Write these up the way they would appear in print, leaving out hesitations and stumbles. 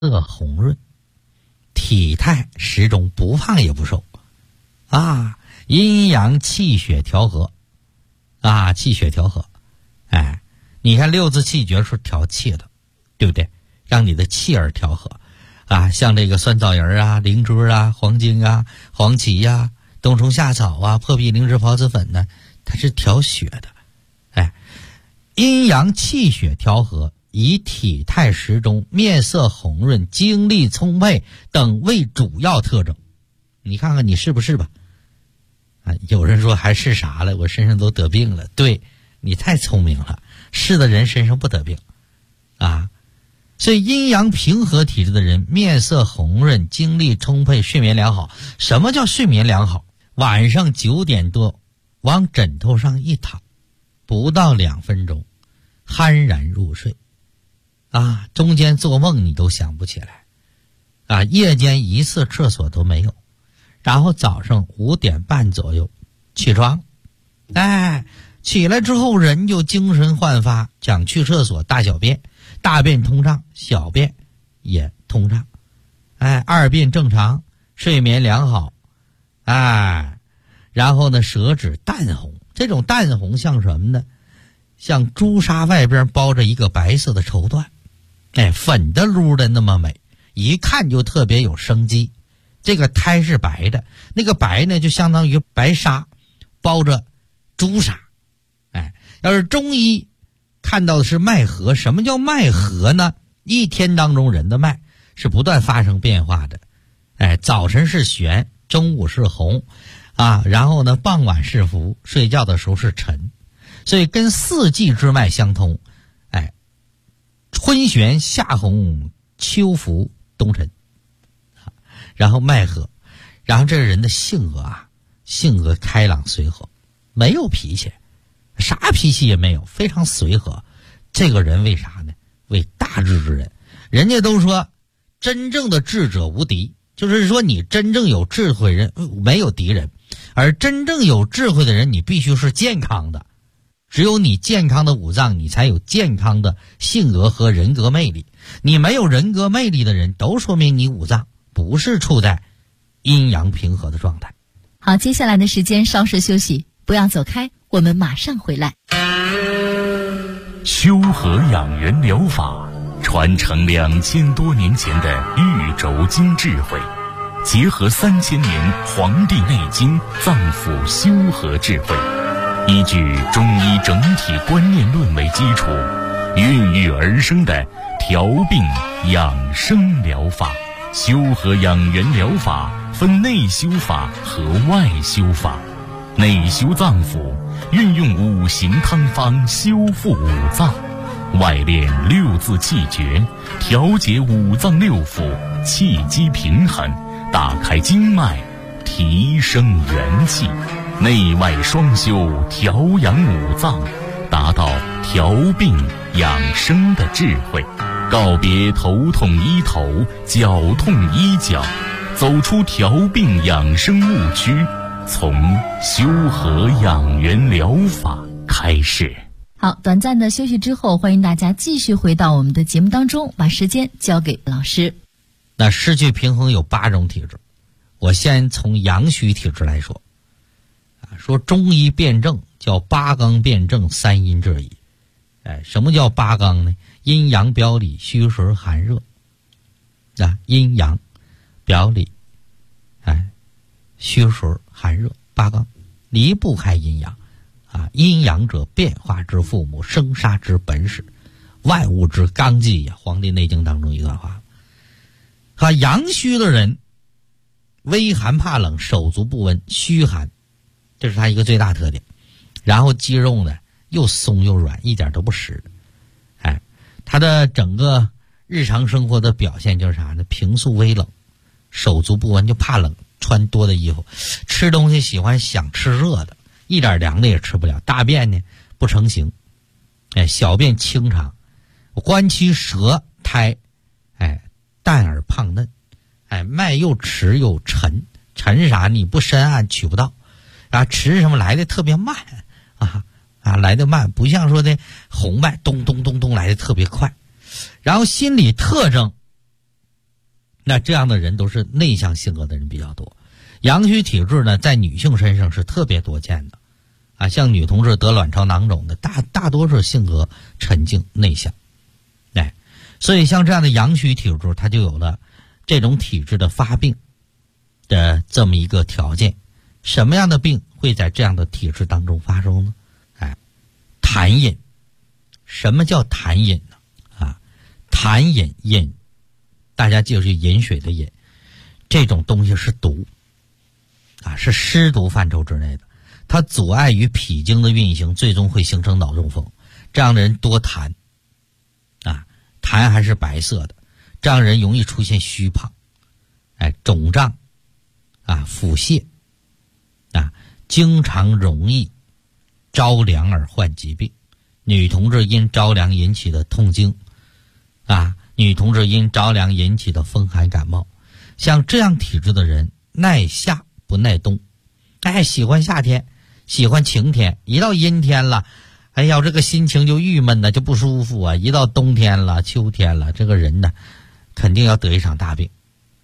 色红润，体态适中，不胖也不瘦啊，阴阳气血调和啊，气血调和。哎，你看六字气诀是调气的，对不对？让你的气儿调和啊，像这个酸枣仁啊、灵芝啊、黄精啊、黄芪呀、冬虫夏草啊、破壁灵芝孢子粉呢，它是调血的。哎，阴阳气血调和，以体态适中、面色红润、精力充沛等为主要特征。你看看你是不是吧？啊，有人说还是啥了？我身上都得病了。对，你太聪明了，是的人身上不得病啊。所以阴阳平和体质的人，面色红润，精力充沛，睡眠良好。什么叫睡眠良好？晚上9点多往枕头上一躺，不到2分钟酣然入睡啊，中间做梦你都想不起来啊，夜间一次厕所都没有，然后早上5点半左右起床，哎，起来之后人就精神焕发，想去厕所大小便，大便通畅，小便也通畅，哎，二便正常，睡眠良好，哎，然后呢，舌质淡红，这种淡红像什么呢？像朱砂外边包着一个白色的绸缎，哎，粉的噜的那么美，一看就特别有生机。这个胎是白的，那个白呢就相当于白纱包着朱砂。哎，要是中医看到的是脉和，什么叫脉和呢？一天当中人的脉是不断发生变化的，哎，早晨是玄，中午是红啊，然后呢傍晚是浮，睡觉的时候是沉，所以跟四季之脉相通。哎，春玄夏红秋浮冬沉，然后脉和，然后这个人的性格啊，性格开朗随和，没有脾气，啥脾气也没有，非常随和。这个人为啥呢？为大智之人。人家都说真正的智者无敌，就是说你真正有智慧人没有敌人，而真正有智慧的人你必须是健康的，只有你健康的五脏，你才有健康的性格和人格魅力。你没有人格魅力的人，都说明你五脏不是处在阴阳平和的状态。 好，接下来的时间稍事休息，不要走开，我们马上回来。 修和养元疗法传承2000多年前的玉轴经智慧，结合3000年《黄帝内经》脏腑修和智慧，依据中医整体观念论为基础，孕育而生的调病养生疗法。修和养元疗法分内修法和外修法。内修脏腑，运用5行汤方修复五脏；外练6字气诀，调节五脏六腑，气机平衡，打开经脉，提升元气。内外双修，调养五脏，达到调病养生的智慧。告别头痛医头，脚痛医脚，走出调病养生误区，从修和养元疗法开始。 好，短暂的休息之后，欢迎大家继续回到我们的节目当中，把时间交给老师。 那失去平衡有8种体质，我先从阳虚体质来说。说中医辩证叫8纲辩证3阴治矣。哎，什么叫8纲呢？阴阳表里，虚实寒热啊，阴阳表里，哎，虚实寒热8纲，离不开阴阳啊。阴阳者，变化之父母，生杀之本始，万物之纲纪呀。《黄帝内经》当中一段话。阳虚的人，微寒怕冷，手足不温，虚寒，这是他一个最大特点。然后肌肉呢又松又软，一点都不实。哎，他的整个日常生活的表现就是啥呢？平素微冷，手足不温，就怕冷，穿多的衣服，吃东西喜欢想吃热的，一点凉的也吃不了。大便呢不成形，哎，小便清长，关其舌苔，哎，淡而胖嫩，哎，脉又迟又沉，沉是啥？你不深谙取不到啊。迟什么来的特别慢来的慢，不像说的红脉咚咚咚咚来的特别快。然后心理特征那这样的人都是内向性格的人比较多。阳虚体质呢，在女性身上是特别多见的啊，像女同志得卵巢囊肿的大多数性格沉静内向，所以像这样的阳虚体质，它就有了这种体质的发病的这么一个条件。什么样的病会在这样的体质当中发生呢？痰饮。什么叫痰饮呢？痰饮，大家记住是饮水的饮，这种东西是毒是湿毒范畴之内的，它阻碍于脾经的运行，最终会形成脑中风。这样的人多痰痰还是白色的，这样人容易出现虚胖肿胀腹泻经常容易着凉而患疾病。女同志因着凉引起的痛经女同志因着凉引起的风寒感冒。像这样体质的人耐夏不耐冬，喜欢夏天，喜欢晴天，一到阴天了这个心情就郁闷就不舒服一到冬天了秋天了，这个人呢肯定要得一场大病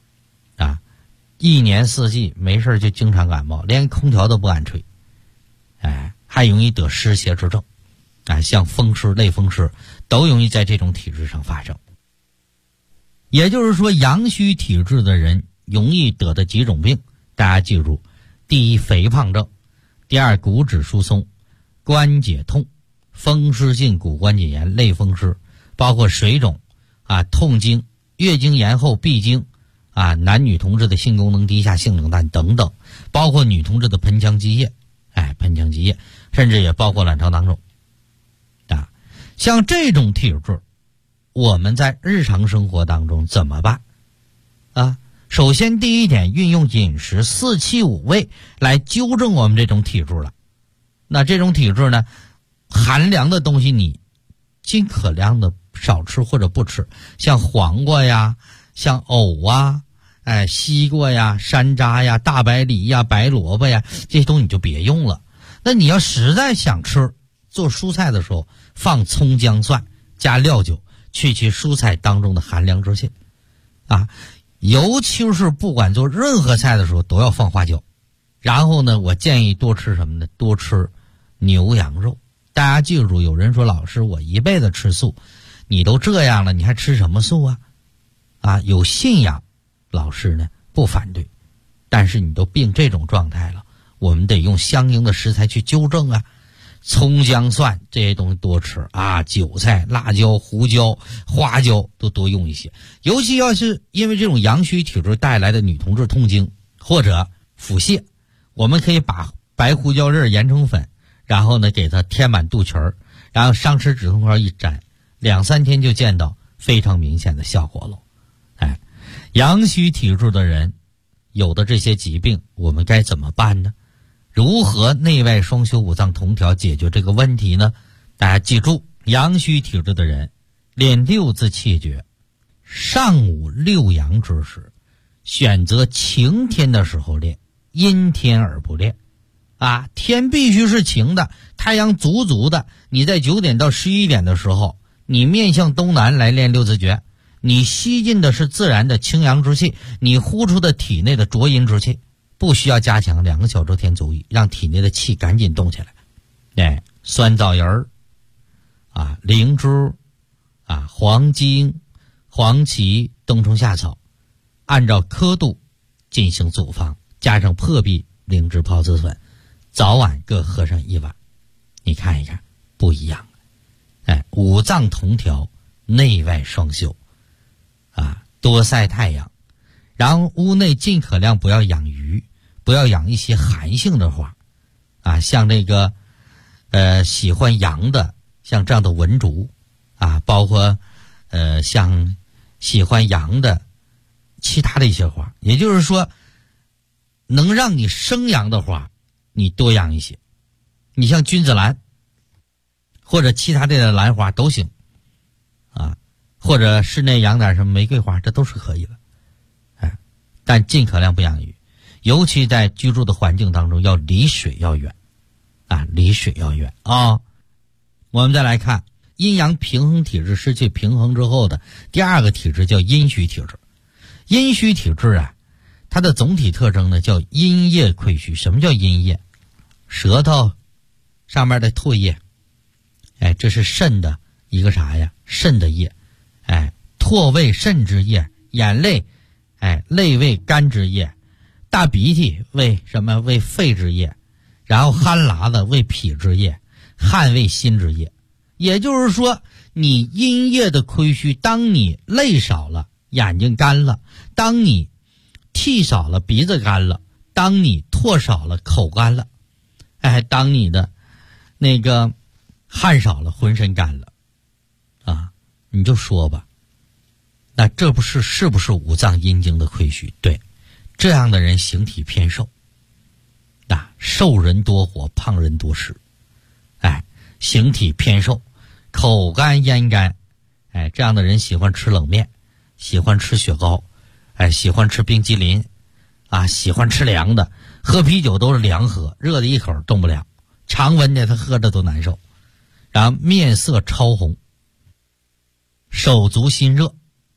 一年四季没事就经常感冒，连空调都不敢吹还容易得湿邪之症像风湿类风湿都容易在这种体质上发生。也就是说，阳虚体质的人容易得的几种病，大家记住：第一，肥胖症；第二，骨质疏松、关节痛、风湿性骨关节炎、类风湿，包括水肿痛经、月经延后、闭经男女同志的性功能低下、性冷淡等等，包括女同志的盆腔积液甚至也包括卵巢囊肿像这种体质，我们在日常生活当中怎么办首先第一点，运用饮食4气5味来纠正我们这种体质了。那这种体质呢，寒凉的东西你尽可量的少吃或者不吃，像黄瓜呀，像藕西瓜呀，山楂呀，大白梨呀，白萝卜呀，这些东西你就别用了。那你要实在想吃，做蔬菜的时候放葱姜蒜加料酒，去其蔬菜当中的寒凉之气尤其是不管做任何菜的时候都要放花椒。然后呢，我建议多吃什么呢？多吃牛羊肉。大家记住，有人说老师我一辈子吃素，你都这样了你还吃什么素有信仰老师呢不反对，但是你都病这种状态了，我们得用相应的食材去纠正葱姜蒜这些东西多吃韭菜、辣椒、胡椒、花椒都多用一些。尤其要是因为这种阳虚体质带来的女同志痛经或者腹泻，我们可以把白胡椒粒研成粉，然后呢给它填满肚脐儿，然后上吃止痛膏一沾，2、3天就见到非常明显的效果了。阳虚体质的人有的这些疾病我们该怎么办呢？如何内外双修五脏同调解决这个问题呢？大家记住，阳虚体质的人练6字气诀，上午6阳之时，选择晴天的时候练，阴天而不练天必须是晴的，太阳足足的，你在9点到11点的时候，你面向东南来练6字诀，你吸进的是自然的清阳之气，你呼出的体内的浊阴之气，不需要加强，2个小周天足矣，让体内的气赶紧动起来。酸枣仁儿灵芝黄精、黄芪、冬虫夏草，按照刻度进行组方，加上破壁灵芝泡子粉，早晚各喝上1碗，你看一看不一样五脏同调，内外双修多晒太阳，然后屋内尽可量不要养鱼，不要养一些寒性的花像这个喜欢阳的，像这样的文竹包括像喜欢阳的其他的一些花。也就是说，能让你生阳的花你多养一些，你像君子兰或者其他的兰花都行或者室内养点什么玫瑰花，这都是可以的但尽可量不养鱼，尤其在居住的环境当中要离水要远离水要远我们再来看阴阳平衡体质失去平衡之后的第2个体质，叫阴虚体质。 阴虚体质啊，它的总体特征呢叫阴液亏虚。什么叫阴液？舌头上面的唾液，这是肾的一个啥呀？肾的液，唾为肾之液，眼泪，泪为肝之液，大鼻涕为什么？为肺之液，然后鼾喇子为脾之液，汗为心之液。也就是说，你阴液的亏虚，当你泪少了，眼睛干了；当你涕少了，鼻子干了；当你唾少了，口干了；当你的那个汗少了，浑身干了，你就说吧，那这是不是五脏阴经的亏虚？对，这样的人形体偏瘦，瘦人多火，胖人多湿，形体偏瘦，口干咽干，这样的人喜欢吃冷面，喜欢吃雪糕，喜欢吃冰激凌，喜欢吃凉的，喝啤酒都是凉喝，热的一口动不了，常温的他喝着都难受。然后面色超红，手足心热，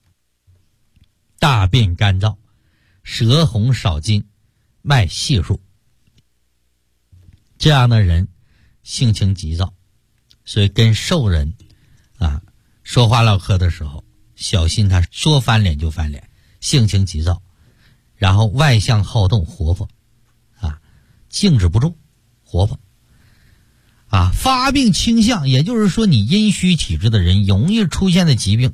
大便干燥，舌红少津，脉细数。这样的人性情急躁，所以跟瘦人说话唠嗑的时候小心，他说翻脸就翻脸，性情急躁，然后外向好动，活泼静止不住，活泼发病倾向。也就是说，你阴虚体质的人容易出现的疾病，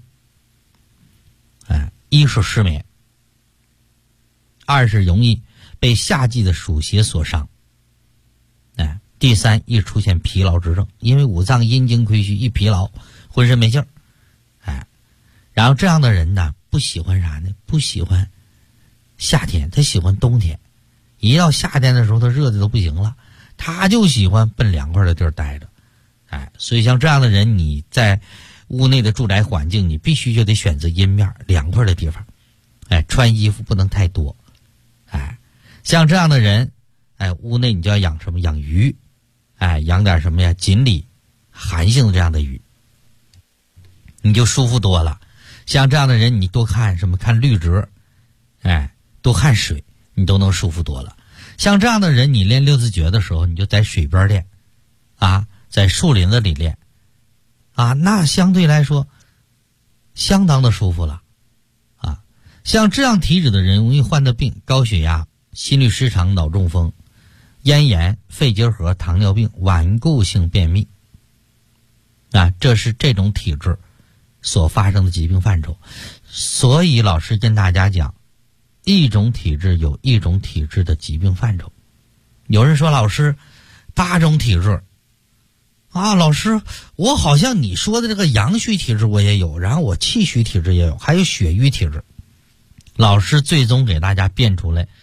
一是失眠，二是容易被夏季的暑邪所伤，第三易出现疲劳之症，因为五脏阴经亏虚，一疲劳浑身没劲儿，然后这样的人呢，不喜欢啥呢？不喜欢夏天，他喜欢冬天。一到夏天的时候，他热的都不行了，他就喜欢奔凉快的地儿待着，所以像这样的人，你在屋内的住宅环境，你必须就得选择阴面凉快的地方，穿衣服不能太多，像这样的人，屋内你就要养什么？养鱼，养点什么呀？锦鲤，寒性的这样的鱼，你就舒服多了。像这样的人，你多看什么？看绿植，多看水，你都能舒服多了。像这样的人，你练六字诀的时候，你就在水边练，在树林子里练，那相对来说相当的舒服了，像这样体质的人容易患的病：高血压、心律失常、脑中风、咽炎、肺结核、糖尿病、顽固性便秘，这是这种体质所发生的疾病范畴。所以老师跟大家讲，一种体质有一种体质的疾病范畴。有人说，老师8种体质老师我好像你说的这个阳虚体质我也有，然后我气虚体质也有，还有血瘀体质。老师最终给大家编出来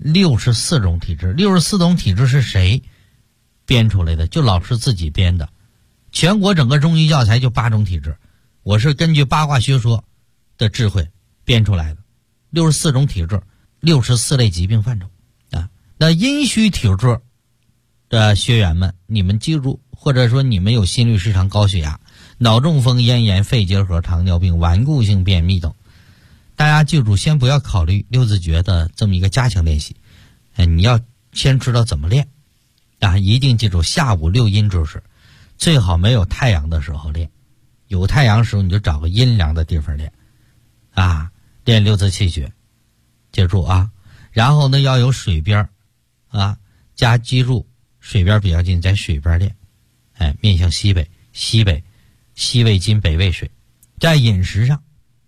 64种体质。64种体质是谁编出来的？就老师自己编的。全国整个中医教材就8种体质，我是根据八卦学说的智慧编出来的。64种体质，64类疾病范畴那阴虚体质的学员们，你们记住，或者说你们有心律失常、高血压、脑中风、咽炎、肺结核、糖尿病、顽固性便秘等，大家记住，先不要考虑六字诀的这么一个加强练习，你要先知道怎么练一定记住下午6阴之时，最好没有太阳的时候练，有太阳时候你就找个阴凉的地方练练六字气血，记住然后呢要有水边加记住水边比较近，在水边练，面向西北，西为金，北为水。在饮食上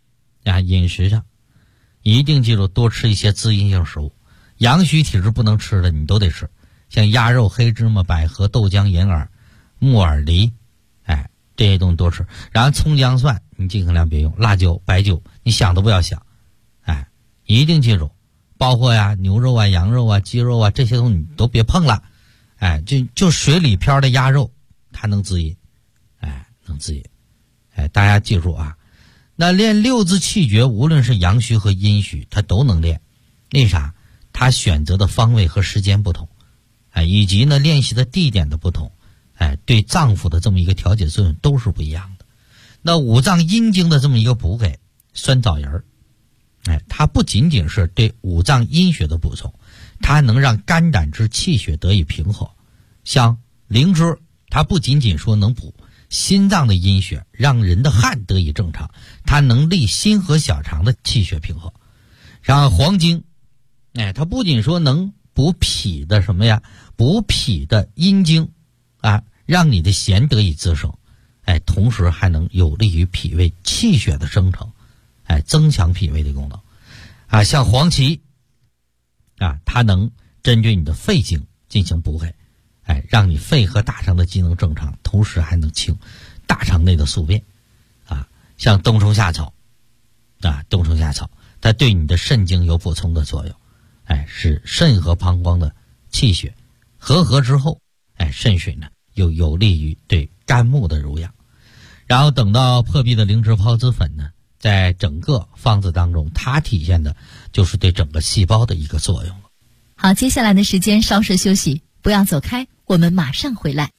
一定记住多吃一些滋阴性食物，阳虚体质不能吃的你都得吃，像鸭肉、黑芝麻、百合、豆浆、银耳、木耳、梨，这些东西多吃。然后葱姜蒜你尽量别用，辣椒、白酒你想都不要想，一定记住，包括牛肉羊肉鸡肉这些东西你都别碰了，就水里漂的鸭肉它能滋阴，能滋阴，大家记住那练六字气诀，无论是阳虚和阴虚，它都能练。为啥？它选择的方位和时间不同，以及呢练习的地点的不同，对脏腑的这么一个调节作用都是不一样的。那五脏阴经的这么一个补给，酸枣仁它不仅仅是对五脏阴血的补充，它能让肝胆之气血得以平和。像灵芝，它不仅仅说能补心脏的阴血，让人的汗得以正常，它能利心和小肠的气血平和。然后黄精，它不仅说能补脾的什么呀，补脾的阴经啊，让你的涎得以滋生，同时还能有利于脾胃气血的生成，增强脾胃的功能啊。像黄芪啊，它能针对你的肺经进行补给，让你肺和大肠的机能正常，同时还能清大肠内的宿便啊。像冬虫夏草啊，冬虫夏草它对你的肾经有补充的作用，使肾和膀胱的气血和合之后，肾水呢又有利于对肝木的濡养。然后等到破壁的灵芝孢子粉呢，在整个方子当中，它体现的就是对整个细胞的一个作用了。 好，接下来的时间稍事休息，不要走开，我们马上回来。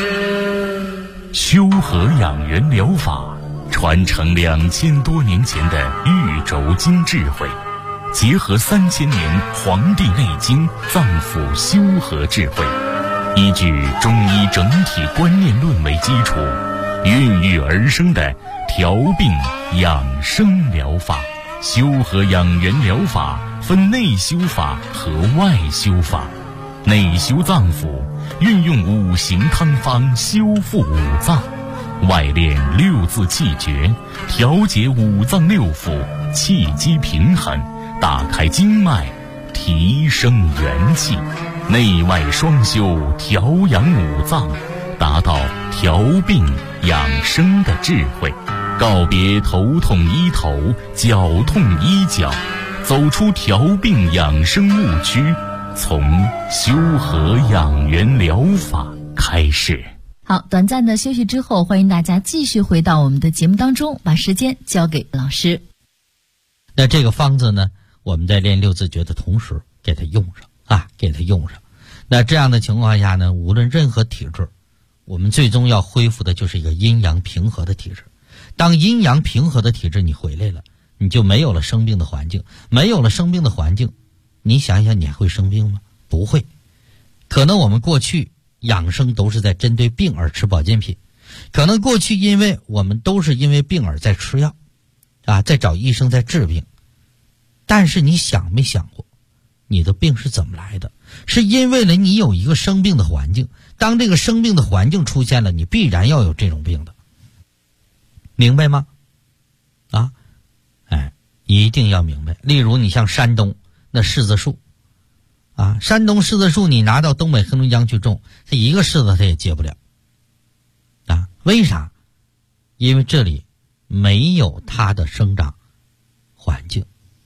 修和养元疗法传承2000多年前的玉轴经智慧，结合3000年《黄帝内经》脏腑修和智慧，依据中医整体观念论为基础，孕育而生的调病养生疗法。修和养元疗法分内修法和外修法。内修脏腑，运用五行汤方修复五脏；外练六字气诀，调节五脏六腑，气机平衡，打开经脉，提升元气。内外双修，调养五脏，达到调病养生的智慧。告别头痛医头，脚痛医脚，走出调病养生误区，从修和养元疗法开始。 好，短暂的休息之后，欢迎大家继续回到我们的节目当中，把时间交给老师。 那这个方子呢，我们在练六字诀的同时给它用上啊，给它用上。那这样的情况下呢，无论任何体质，我们最终要恢复的就是一个阴阳平和的体质。当阴阳平和的体质你回来了，你就没有了生病的环境。没有了生病的环境，你想一想，你还会生病吗？不会。可能我们过去养生都是在针对病而吃保健品，可能过去因为我们都是因为病而在吃药啊，在找医生在治病。但是你想没想过，你的病是怎么来的？是因为了你有一个生病的环境，当这个生病的环境出现了，你必然要有这种病的，明白吗？啊，一定要明白。例如你像山东那柿子树啊，山东柿子树你拿到东北黑龙江去种，这一个柿子它也结不了啊。为啥？因为这里没有它的生长环境。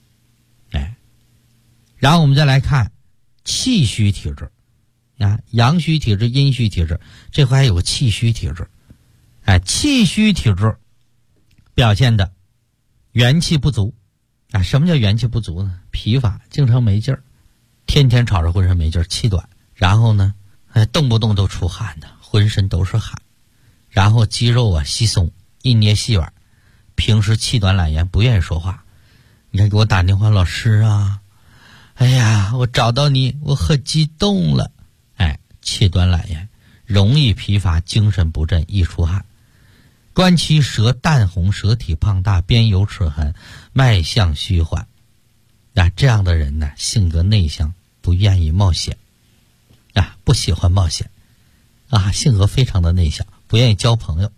然后我们再来看气虚体质啊，阳虚体质、阴虚体质，这回还有个气虚体质。气虚体质表现的元气不足啊。什么叫元气不足呢？疲乏，经常没劲儿，天天吵着浑身没劲儿，气短，然后呢动不动都出汗的，浑身都是汗，然后肌肉啊稀松，一捏细软，平时气短懒言，不愿意说话。你看给我打电话，老师啊，哎呀，我找到你，我很激动了。气短懒言，容易疲乏，精神不振，易出汗。观其舌淡红，舌体胖大，边有齿痕，脉象虚缓。这样的人呢，性格内向，不愿意冒险不喜欢冒险性格非常的内向，不愿意交朋友。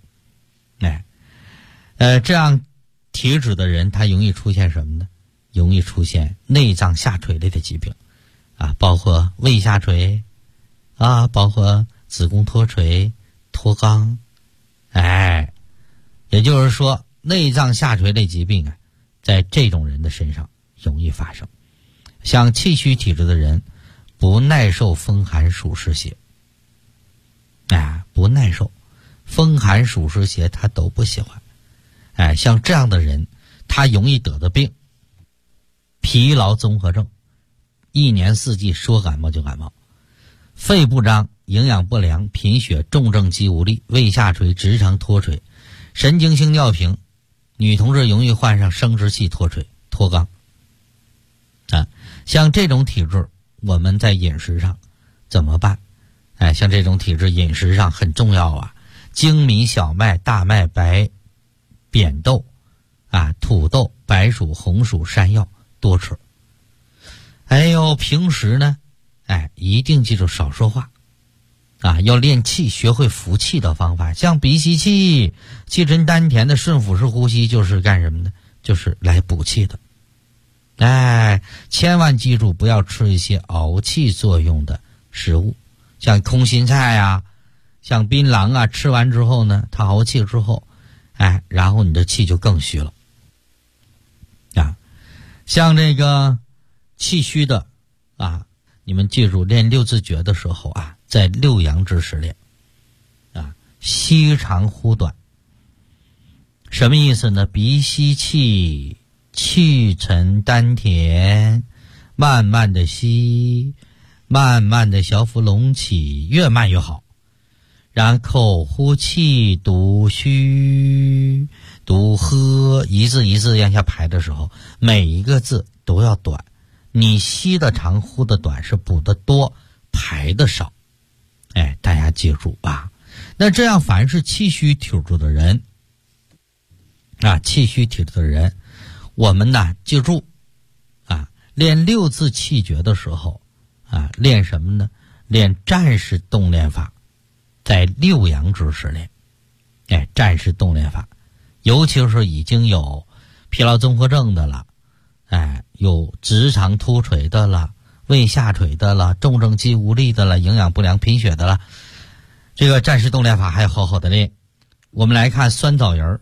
这样体质的人，他容易出现什么呢？容易出现内脏下垂类的疾病包括胃下垂包括子宫脱垂、脱肛。也就是说内脏下垂类疾病在这种人的身上容易发生。像气虚体质的人不耐受风寒暑湿邪不耐受风寒暑湿邪，他都不喜欢。像这样的人，他容易得的病疲劳综合症，一年四季说感冒就感冒，肺不张，营养不良，贫血，重症肌无力，胃下垂，直肠脱垂，神经性尿频，女同志容易患上生殖器脱垂、脱肛像这种体质，我们在饮食上怎么办？像这种体质饮食上很重要啊，精米、小麦、大麦、白扁豆土豆、白薯、红薯、山药多吃。平时呢一定记住少说话要练气，学会服气的方法，像鼻吸气、气沉丹田的顺腹式呼吸，就是干什么呢？就是来补气的。千万记住不要吃一些熬气作用的食物，像空心菜像槟榔吃完之后呢，它熬气之后然后你的气就更虚了像这个气虚的你们记住练六字诀的时候在六阳之时练吸长呼短。什么意思呢？鼻吸气，气沉丹田，慢慢的吸，慢慢的小腹隆起，越慢越好。然口呼气，读虚，读喝，一字一字往下排的时候，每一个字都要短。你吸的长，呼的短，是补的多，排的少。大家记住那这样凡是气虚体质的人我们记住练六字气诀的时候练什么呢？练战士动练法，在六阳之时练战士动练法，尤其是已经有疲劳综合症的了有直肠突垂的了，胃下垂的了，重症肌无力的了，营养不良贫血的了，这个战士动练法还要好好的练。我们来看酸枣仁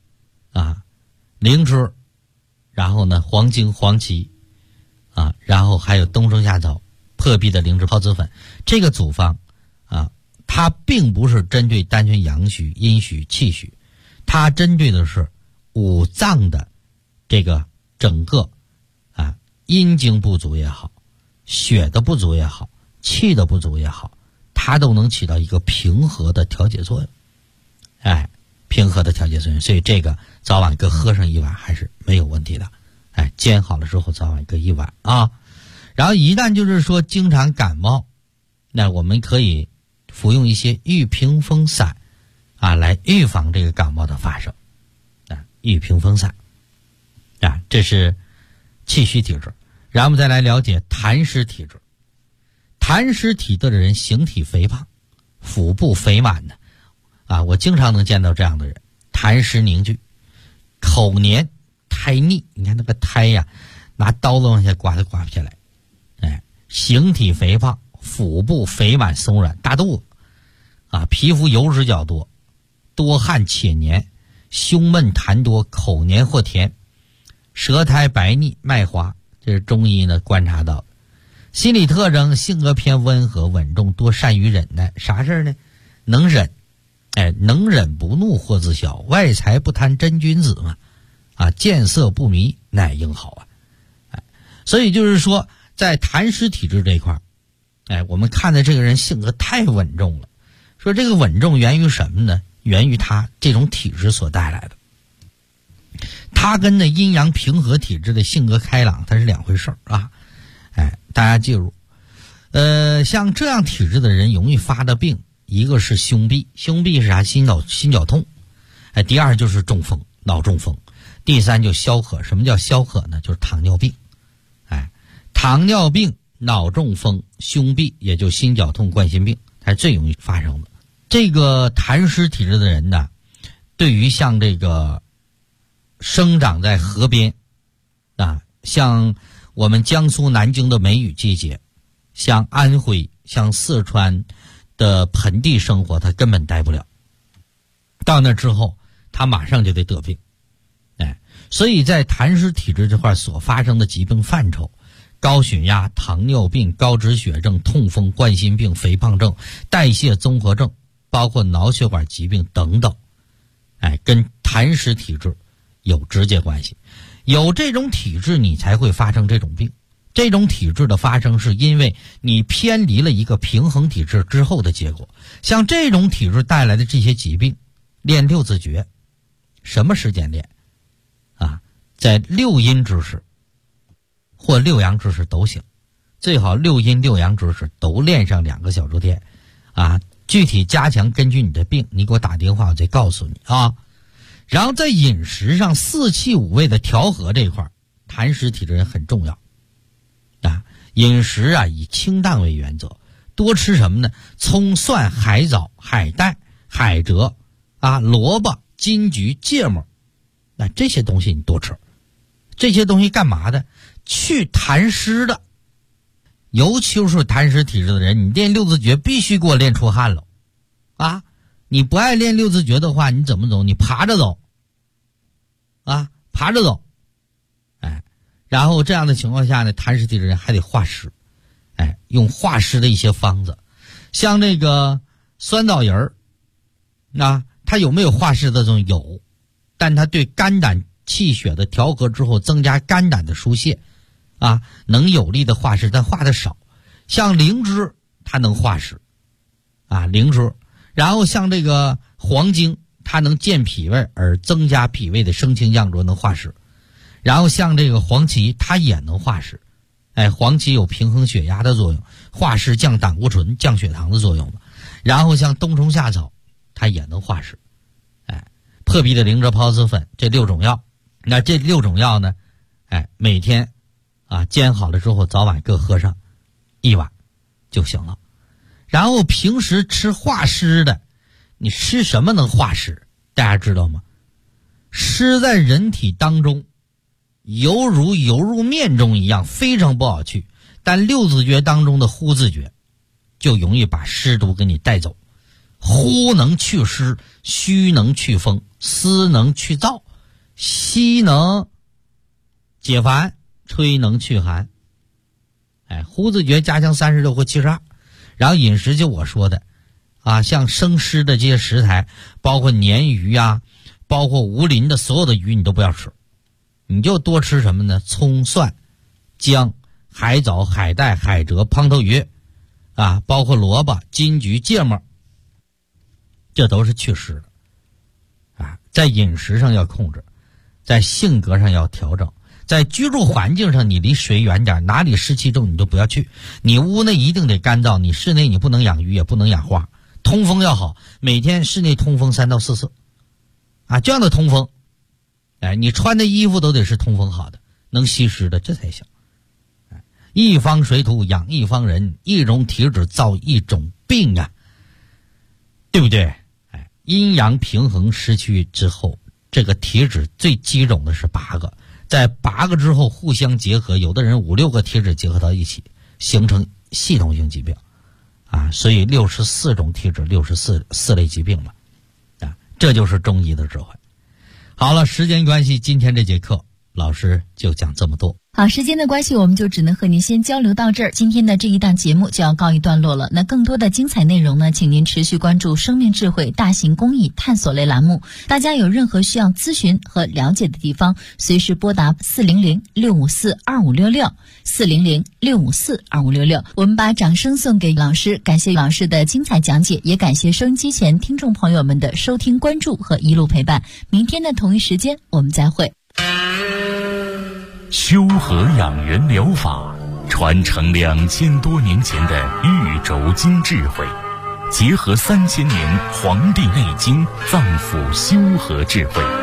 灵芝，然后呢黄精、黄芪然后还有冬虫夏草、破壁的灵芝泡子粉，这个组方它并不是针对单纯阳虚、阴虚、气虚，它针对的是五脏的这个整个阴经不足也好，血的不足也好，气的不足也好，它都能起到一个平和的调节作用平和的调节作用。所以这个早晚各喝上一碗还是没有问题的煎好了之后早晚各一碗然后一旦就是说经常感冒，那我们可以服用一些玉屏风散来预防这个感冒的发生玉屏风散这是气虚体质。然后我们再来了解痰湿体质。痰湿体质的人形体肥胖，腹部肥满的我经常能见到这样的人，痰湿凝聚，口黏苔腻，你看那个苔拿刀子往下刮都刮不下来形体肥胖，腹部肥满松软，大肚子皮肤油脂较多，多汗且黏，胸闷痰多，口黏或甜，舌苔白腻脉滑，这是中医呢观察到的。心理特征，性格偏温和稳重，多善于忍耐。啥事呢？能忍能忍不怒或自小，外财不贪真君子嘛见色不迷乃英好所以就是说在痰湿体质这一块我们看的这个人性格太稳重了。说这个稳重源于什么呢？源于他这种体质所带来的。他跟那阴阳平和体质的性格开朗它是两回事大家记住像这样体质的人容易发的病，一个是胸痹，胸痹是啥？心绞痛第二就是中风，脑中风，第三就消渴。什么叫消渴呢？就是糖尿病糖尿病、脑中风、胸痹，也就心绞痛、冠心病，它是最容易发生的。这个痰湿体质的人呢，对于像这个生长在河边像我们江苏南京的梅雨季节，像安徽、像四川的盆地生活，他根本待不了。到那之后，他马上就得得病。所以在痰湿体质这块所发生的疾病范畴，高血压、糖尿病、高脂血症、痛风、冠心病、肥胖症、代谢综合症，包括脑血管疾病等等，跟痰湿体质有直接关系。有这种体质，你才会发生这种病。这种体质的发生是因为你偏离了一个平衡体质之后的结果。像这种体质带来的这些疾病，练六字诀，什么时间练在六阴之时，或或六阳之势都行，最好六阴六阳之势都练上2个小周天啊。具体加强根据你的病，你给我打电话我再告诉你啊。然后在饮食上4气5味的调和这一块，痰湿体质人很重要啊。饮食啊以清淡为原则，多吃什么呢？葱蒜海藻海带海蜇啊，萝卜金桔芥末，那这些东西你多吃。这些东西干嘛的？去痰湿的。尤其是痰湿体质的人，你练六字诀必须给我练出汗了啊！你不爱练六字诀的话，你怎么走？你爬着走啊，爬着走。哎，然后这样的情况下呢，痰湿体质人还得化湿，哎，用化湿的一些方子，像这个酸枣仁儿，那它有没有化湿的作用？有，但它对肝胆气血的调和之后，增加肝胆的疏泄啊，能有力的化湿，但化的少。像灵芝它能化湿啊，灵芝。然后像这个黄精，它能健脾胃而增加脾胃的升清降浊，能化湿。然后像这个黄芪，它也能化湿。哎，黄芪有平衡血压的作用，化湿降胆固醇降血糖的作用。然后像冬虫夏草，它也能化湿。哎，破壁的灵芝孢子粉，这6种药。那这6种药呢，哎，每天啊煎好了之后，早晚各喝上1碗就行了。然后平时吃化湿的，你吃什么能化湿？大家知道吗？湿在人体当中犹如油入面中一样，非常不好去。但六字诀当中的呼字诀就容易把湿毒给你带走。呼能去湿，虚能去风，思能去燥，吸能解烦，吹能去寒。哎，呼字诀加强36或72。然后饮食就我说的啊，像生湿的这些食材，包括鲶鱼啊，包括无鳞的所有的鱼你都不要吃，你就多吃什么呢？葱蒜姜海藻海带海蜇胖头鱼啊，包括萝卜金桔芥末，这都是祛湿的啊。在饮食上要控制，在性格上要调整，在居住环境上你离水远点，哪里湿气重你都不要去。你屋内一定得干燥，你室内你不能养鱼也不能养花。通风要好，每天室内通风3到4次啊，这样的通风，哎，你穿的衣服都得是通风好的，能吸湿的，这才行。哎，一方水土养一方人，一种体质造一种病啊，对不对？哎，阴阳平衡失去之后，这个体质最基种的是8个，在8个之后互相结合，有的人5、6个体质结合到一起，形成系统性疾病啊，所以64种体质，64类疾病嘛，啊，这就是中医的智慧。好了，时间关系，今天这节课老师就讲这么多。 好，时间的关系，我们就只能和您先交流到这儿。今天的这一档节目就要告一段落了。那更多的精彩内容呢，请您持续关注生命智慧大型公益探索类栏目。大家有任何需要咨询和了解的地方，随时拨打400-654-2566 400-654-2566。我们把掌声送给老师，感谢老师的精彩讲解，也感谢收音机前听众朋友们的收听关注和一路陪伴。明天的同一时间我们再会。 修和养元疗法传承2000多年前的玉轴经智慧，结合3000年黄帝内经脏腑修和智慧，